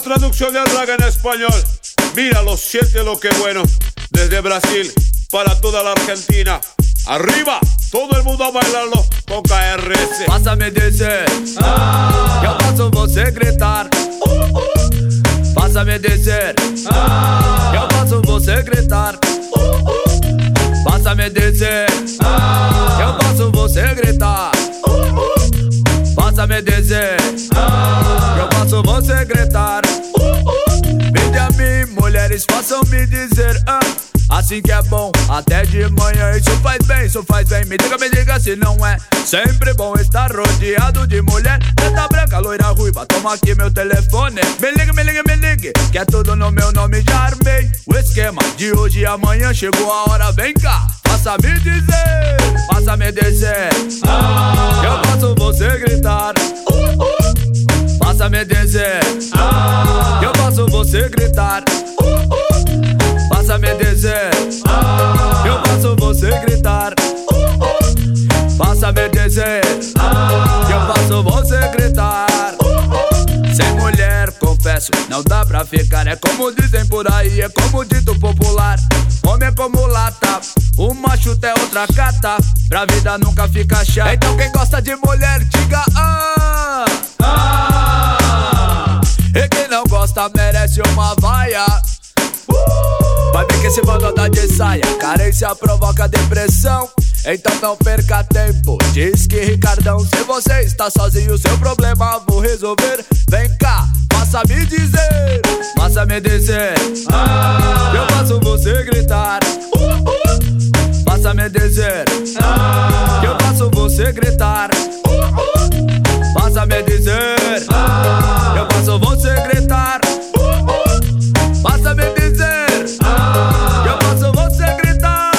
traducción del raga en español. Míralo, siente lo que bueno. Desde Brasil para toda la Argentina. Arriba, todo el mundo a bailarlo com KRS. Faça-me dizer, eu faço você gritar. Faça-me dizer, eu faço você gritar. Faça-me dizer, eu faço você gritar. Faça-me dizer, eu faço você gritar. Vinde a mim, mulheres, façam me dizer, assim que é bom, até de manhã. Isso faz bem, me diga se não é sempre bom estar rodeado de mulher. Preta, branca, loira, ruiva, toma aqui meu telefone. Me ligue, que é tudo no meu nome. Já armei o esquema de hoje e amanhã. Chegou a hora, vem cá, faça-me dizer. Faça-me dizer, eu faço você gritar. Faça-me dizer, eu faço você gritar. Faça-me dizer, eu faço você gritar. Faça-me dizer, eu faço você gritar. Sem mulher, confesso, não dá pra ficar. É como dizem por aí, é como dito popular. Homem é como lata, uma chuta é outra cata. Pra vida nunca fica chata. Então quem gosta de mulher, diga e quem não gosta merece uma vaia. Vai ver que esse mano anda de saia. Carência provoca depressão, então não perca tempo. Diz que Ricardão, se você está sozinho, seu problema vou resolver. Vem cá, faça-me dizer. Faça-me dizer, eu faço você gritar. Faça-me dizer, eu faço você gritar. Faça-me dizer, eu faço você gritar. Faça-me dizer, eu faço você gritar.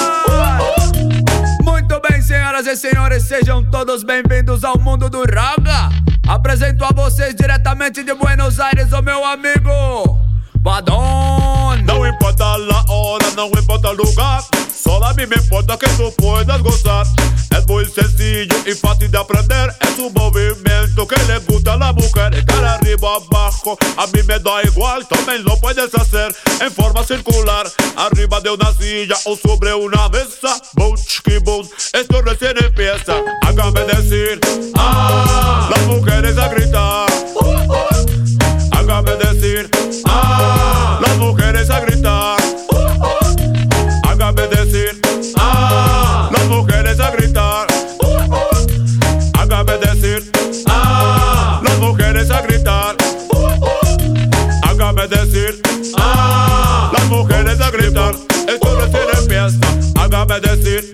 Muito bem, senhoras e senhores, sejam todos bem-vindos ao mundo do raga. Apresento a vocês diretamente de Buenos Aires o meu amigo Badon. Não importa a hora, não importa o lugar, solo a mí me importa que tú puedas gozar. Es muy sencillo y fácil de aprender. Es un movimiento que le gusta a la mujer. Estar arriba, abajo, a mí me da igual. También lo puedes hacer en forma circular, arriba de una silla o sobre una mesa. Boom, chiqui, boom, esto recién empieza. Hágame decir, las mujeres a gritar. Hágame decir, las mujeres a gritar. Hágame decir, las mujeres a gritar. Hágame decir, las mujeres a gritar. Hágame decir, las mujeres a gritar. Esto recién empieza. Hágame decir,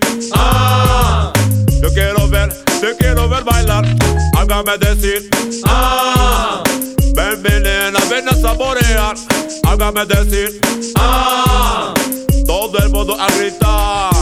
te quiero ver bailar. Hágame decir, ven nena, ven a saborear. Hágame decir, todo el mundo a gritar.